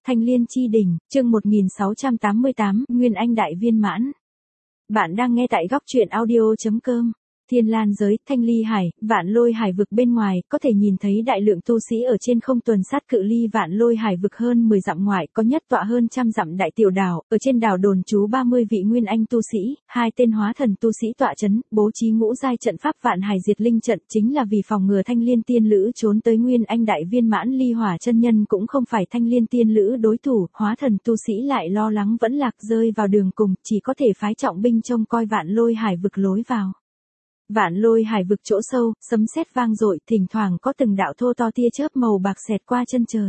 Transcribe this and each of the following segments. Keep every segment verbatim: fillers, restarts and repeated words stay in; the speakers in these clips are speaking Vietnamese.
Thanh Liên Chi Đỉnh, chương một nghìn sáu trăm tám mươi tám, Nguyên Anh Đại Viên Mãn. Bạn đang nghe tại góc truyện audio chấm com. Thiên Lan giới, Thanh Ly Hải, Vạn Lôi Hải vực bên ngoài, có thể nhìn thấy đại lượng tu sĩ ở trên không tuần sát cự ly Vạn Lôi Hải vực hơn mười dặm ngoại, có nhất tọa hơn trăm dặm đại tiểu đảo, ở trên đảo đồn trú ba mươi vị nguyên anh tu sĩ, hai tên hóa thần tu sĩ tọa chấn, bố trí ngũ giai trận pháp Vạn Hải Diệt Linh trận, chính là vì phòng ngừa Thanh Liên tiên lữ trốn tới Nguyên Anh Đại Viên Mãn. Ly Hỏa chân nhân cũng không phải Thanh Liên tiên lữ đối thủ, hóa thần tu sĩ lại lo lắng vẫn lạc rơi vào đường cùng, chỉ có thể phái trọng binh trông coi Vạn Lôi Hải vực lối vào. Vạn Lôi Hải vực chỗ sâu, sấm sét vang dội, thỉnh thoảng có từng đạo thô to tia chớp màu bạc xẹt qua chân trời.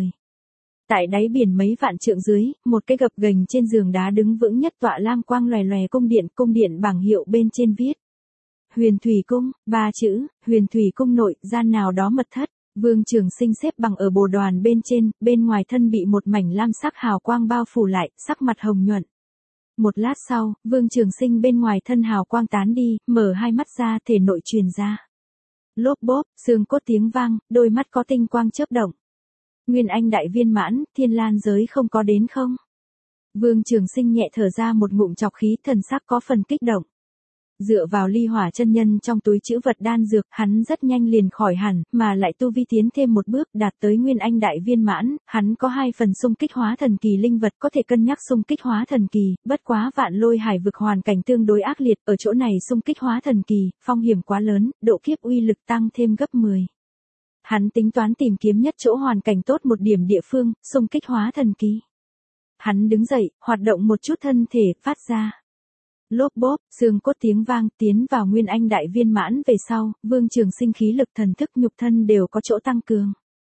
Tại đáy biển mấy vạn trượng dưới, một cái gập ghềnh trên giường đá đứng vững nhất tọa lam quang lòe lòe cung điện, cung điện bảng hiệu bên trên viết Huyền Thủy Cung, ba chữ, Huyền Thủy Cung nội, gian nào đó mật thất. Vương Trường Sinh xếp bằng ở bồ đoàn bên trên, bên ngoài thân bị một mảnh lam sắc hào quang bao phủ lại, sắc mặt hồng nhuận. Một lát sau, Vương Trường Sinh bên ngoài thân hào quang tán đi, mở hai mắt ra, thể nội truyền ra. Lốp bốp, xương cốt tiếng vang, đôi mắt có tinh quang chớp động. Nguyên Anh Đại Viên Mãn, Thiên Lan giới không có đến không? Vương Trường Sinh nhẹ thở ra một ngụm trọc khí, thần sắc có phần kích động. Dựa vào Ly Hỏa chân nhân trong túi trữ vật đan dược, hắn rất nhanh liền khỏi hẳn, mà lại tu vi tiến thêm một bước, đạt tới Nguyên Anh Đại Viên Mãn. Hắn có hai phần xung kích hóa thần kỳ linh vật, có thể cân nhắc xung kích hóa thần kỳ, bất quá Vạn Lôi Hải vực hoàn cảnh tương đối ác liệt, ở chỗ này xung kích hóa thần kỳ, phong hiểm quá lớn, độ kiếp uy lực tăng thêm gấp mười. Hắn tính toán tìm kiếm nhất chỗ hoàn cảnh tốt một điểm địa phương, xung kích hóa thần kỳ. Hắn đứng dậy, hoạt động một chút thân thể, phát ra lốp bốp, xương cốt tiếng vang, tiến vào Nguyên Anh Đại Viên Mãn về sau, Vương Trường Sinh khí lực thần thức nhục thân đều có chỗ tăng cường.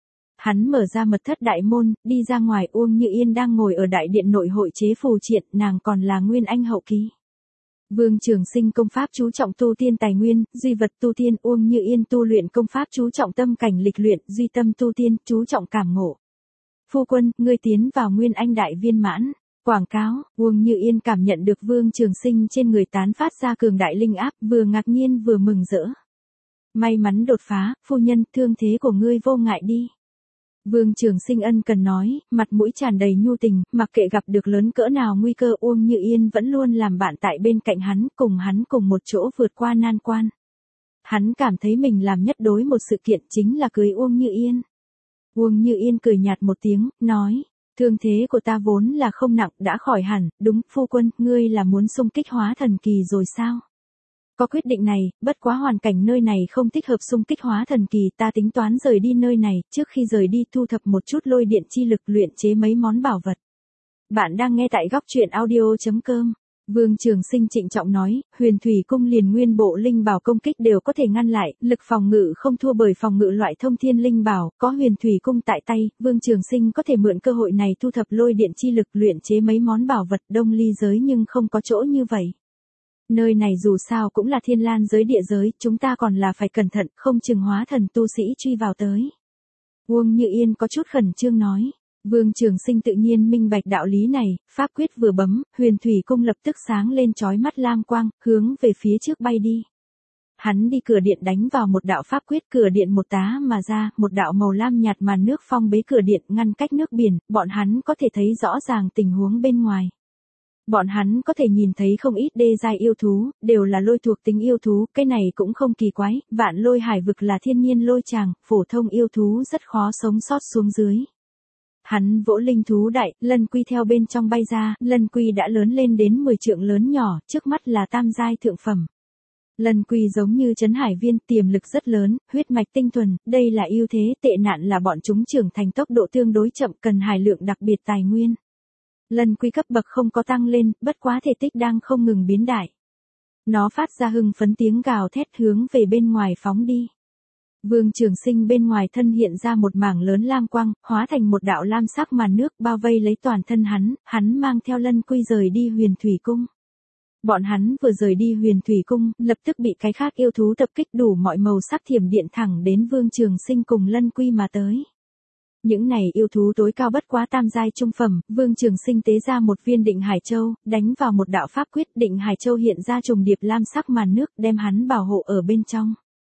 Hắn mở ra mật thất đại môn, đi ra ngoài. Uông Như Yên đang ngồi ở đại điện nội hội chế phù triện, nàng còn là Nguyên Anh hậu kỳ. Vương Trường Sinh công pháp chú trọng tu tiên tài nguyên, duy vật tu tiên. Uông Như Yên tu luyện công pháp chú trọng tâm cảnh lịch luyện, duy tâm tu tiên, chú trọng cảm ngộ. Phu quân, ngươi tiến vào Nguyên Anh Đại Viên Mãn. Quảng cáo. Uông Như Yên cảm nhận được Vương Trường Sinh trên người tán phát ra cường đại linh áp, vừa ngạc nhiên vừa mừng rỡ. May mắn đột phá, phu nhân, thương thế của ngươi vô ngại đi. Vương Trường Sinh ân cần nói, mặt mũi tràn đầy nhu tình, mặc kệ gặp được lớn cỡ nào nguy cơ, Uông Như Yên vẫn luôn làm bạn tại bên cạnh hắn, cùng hắn cùng một chỗ vượt qua nan quan. Hắn cảm thấy mình làm nhất đối một sự kiện, chính là cưới Uông Như Yên. Uông Như Yên cười nhạt một tiếng, nói, thương thế của ta vốn là không nặng, đã khỏi hẳn. Đúng, phu quân, ngươi là muốn xung kích hóa thần kỳ rồi sao? Có quyết định này, bất quá hoàn cảnh nơi này không thích hợp xung kích hóa thần kỳ, ta tính toán rời đi nơi này, trước khi rời đi thu thập một chút lôi điện chi lực luyện chế mấy món bảo vật. Bạn đang nghe tại góc truyện audio chấm com. Vương Trường Sinh trịnh trọng nói, Huyền Thủy Cung liền nguyên bộ linh bảo công kích đều có thể ngăn lại, lực phòng ngự không thua bởi phòng ngự loại thông thiên linh bảo, có Huyền Thủy Cung tại tay, Vương Trường Sinh có thể mượn cơ hội này thu thập lôi điện chi lực luyện chế mấy món bảo vật. Đông Ly giới nhưng không có chỗ như vậy. Nơi này dù sao cũng là Thiên Lan giới địa giới, chúng ta còn là phải cẩn thận, không chừng hóa thần tu sĩ truy vào tới. Uông Như Yên có chút khẩn trương nói. Vương Trường Sinh tự nhiên minh bạch đạo lý này, pháp quyết vừa bấm, Huyền Thủy Cung lập tức sáng lên chói mắt lam quang, hướng về phía trước bay đi. Hắn đi cửa điện đánh vào một đạo pháp quyết, cửa điện một tá mà ra, một đạo màu lam nhạt màn nước phong bế cửa điện, ngăn cách nước biển, bọn hắn có thể thấy rõ ràng tình huống bên ngoài. Bọn hắn có thể nhìn thấy không ít đê giai yêu thú, đều là lôi thuộc tính yêu thú, cái này cũng không kỳ quái, Vạn Lôi Hải vực là thiên nhiên lôi tràng, phổ thông yêu thú rất khó sống sót xuống dưới. Hắn vỗ linh thú đại, Lân Quy theo bên trong bay ra, Lân Quy đã lớn lên đến mười trượng lớn nhỏ, trước mắt là tam giai thượng phẩm. Lân Quy giống như trấn hải viên, tiềm lực rất lớn, huyết mạch tinh thuần, đây là ưu thế, tệ nạn là bọn chúng trưởng thành tốc độ tương đối chậm, cần hài lượng đặc biệt tài nguyên. Lân Quy cấp bậc không có tăng lên, bất quá thể tích đang không ngừng biến đại. Nó phát ra hưng phấn tiếng gào thét hướng về bên ngoài phóng đi. Vương Trường Sinh bên ngoài thân hiện ra một mảng lớn lam quang, hóa thành một đạo lam sắc màn nước bao vây lấy toàn thân hắn, hắn mang theo Lân Quy rời đi Huyền Thủy Cung. Bọn hắn vừa rời đi Huyền Thủy Cung, lập tức bị cái khác yêu thú tập kích, đủ mọi màu sắc thiểm điện thẳng đến Vương Trường Sinh cùng Lân Quy mà tới. Những này yêu thú tối cao bất quá tam giai trung phẩm, Vương Trường Sinh tế ra một viên Định Hải Châu, đánh vào một đạo pháp quyết, Định Hải Châu hiện ra trùng điệp lam sắc màn nước, đem hắn bảo hộ ở bên trong.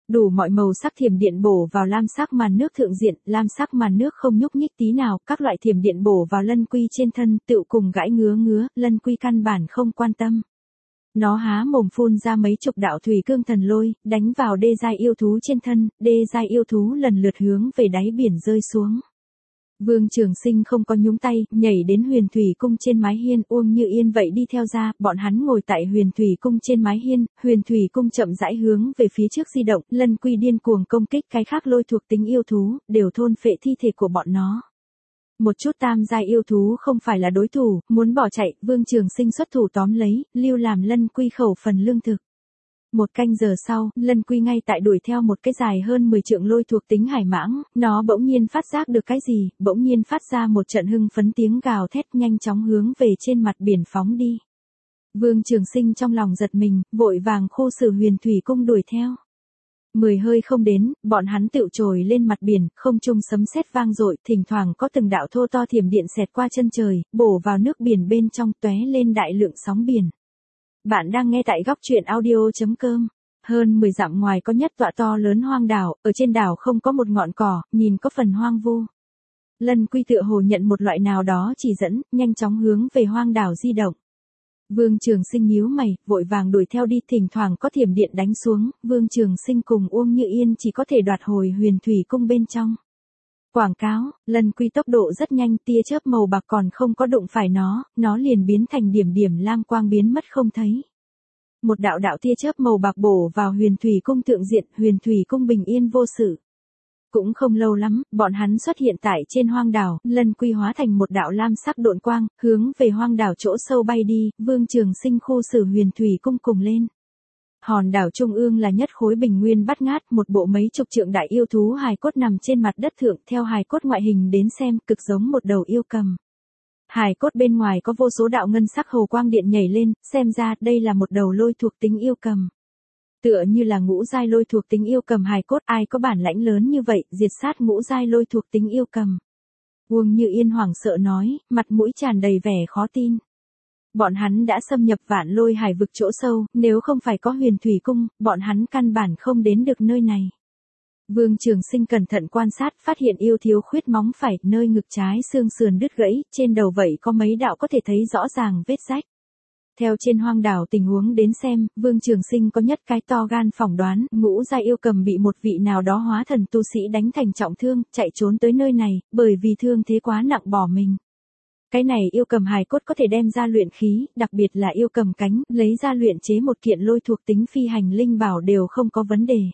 Đủ mọi màu sắc thiểm điện bổ vào lam sắc màn nước thượng diện, lam sắc màn nước không nhúc nhích tí nào, các loại thiểm điện bổ vào Lân Quy trên thân, tựu cùng gãi ngứa ngứa, Lân Quy căn bản không quan tâm. Nó há mồm phun ra mấy chục đạo thủy cương thần lôi, đánh vào đê giai yêu thú trên thân, đê giai yêu thú lần lượt hướng về đáy biển rơi xuống. Vương Trường Sinh không có nhúng tay, nhảy đến Huyền Thủy Cung trên mái hiên, Uông Như Yên vậy đi theo ra, bọn hắn ngồi tại Huyền Thủy Cung trên mái hiên, Huyền Thủy Cung chậm rãi hướng về phía trước di động, Lân Quy điên cuồng công kích cái khác lôi thuộc tính yêu thú, đều thôn phệ thi thể của bọn nó. Một chút tam giai yêu thú không phải là đối thủ, muốn bỏ chạy, Vương Trường Sinh xuất thủ tóm lấy, lưu làm Lân Quy khẩu phần lương thực. Một canh giờ sau, Lân Quy ngay tại đuổi theo một cái dài hơn mười trượng lôi thuộc tính hải mãng, nó bỗng nhiên phát giác được cái gì, bỗng nhiên phát ra một trận hưng phấn tiếng gào thét nhanh chóng hướng về trên mặt biển phóng đi. Vương Trường Sinh trong lòng giật mình, vội vàng khô sử Huyền Thủy Cung đuổi theo. Mười hơi không đến, bọn hắn tựu trồi lên mặt biển, không trung sấm sét vang dội, thỉnh thoảng có từng đạo thô to thiểm điện xẹt qua chân trời, bổ vào nước biển bên trong, tóe lên đại lượng sóng biển. Bạn đang nghe tại góc truyện audio chấm com. Hơn mười dặm ngoài có nhất tọa to lớn hoang đảo, ở trên đảo không có một ngọn cỏ, nhìn có phần hoang vu. Lân Quy tựa hồ nhận một loại nào đó chỉ dẫn, nhanh chóng hướng về hoang đảo di động. Vương Trường Sinh nhíu mày, vội vàng đuổi theo đi, thỉnh thoảng có thiểm điện đánh xuống, Vương Trường Sinh cùng Uông Như Yên chỉ có thể đoạt hồi Huyền Thủy Cung bên trong. Quảng cáo, Lân Quy tốc độ rất nhanh, tia chớp màu bạc còn không có đụng phải nó, nó liền biến thành điểm điểm lam quang biến mất không thấy. Một đạo đạo tia chớp màu bạc bổ vào Huyền Thủy Cung thượng diện, Huyền Thủy Cung bình yên vô sự. Cũng không lâu lắm, bọn hắn xuất hiện tại trên hoang đảo, Lân Quy hóa thành một đạo lam sắc độn quang, hướng về hoang đảo chỗ sâu bay đi, Vương Trường Sinh khô sử Huyền Thủy Cung cùng lên. Hòn đảo trung ương là nhất khối bình nguyên bát ngát, một bộ mấy chục trượng đại yêu thú hài cốt nằm trên mặt đất thượng, theo hài cốt ngoại hình đến xem, cực giống một đầu yêu cầm. Hài cốt bên ngoài có vô số đạo ngân sắc hồ quang điện nhảy lên, xem ra đây là một đầu lôi thuộc tính yêu cầm. Tựa như là ngũ giai lôi thuộc tính yêu cầm hài cốt, ai có bản lãnh lớn như vậy, diệt sát ngũ giai lôi thuộc tính yêu cầm. Uông Như Yên hoảng sợ nói, mặt mũi tràn đầy vẻ khó tin. Bọn hắn đã xâm nhập Vạn Lôi Hải vực chỗ sâu, nếu không phải có Huyền Thủy Cung, bọn hắn căn bản không đến được nơi này. Vương Trường Sinh cẩn thận quan sát, phát hiện yêu thiếu khuyết móng phải, nơi ngực trái xương sườn đứt gãy, trên đầu vậy có mấy đạo có thể thấy rõ ràng vết rách. Theo trên hoang đảo tình huống đến xem, Vương Trường Sinh có nhất cái to gan phỏng đoán, ngũ giai yêu cầm bị một vị nào đó hóa thần tu sĩ đánh thành trọng thương, chạy trốn tới nơi này, bởi vì thương thế quá nặng bỏ mình. Cái này yêu cầm hài cốt có thể đem ra luyện khí, đặc biệt là yêu cầm cánh, lấy ra luyện chế một kiện lôi thuộc tính phi hành linh bảo đều không có vấn đề.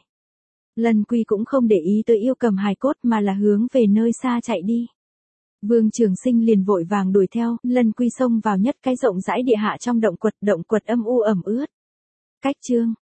Lân Quy cũng không để ý tới yêu cầm hài cốt mà là hướng về nơi xa chạy đi. Vương Trường Sinh liền vội vàng đuổi theo, Lân Quy xông vào nhất cái rộng rãi địa hạ trong động quật, động quật âm u ẩm ướt. Cách chương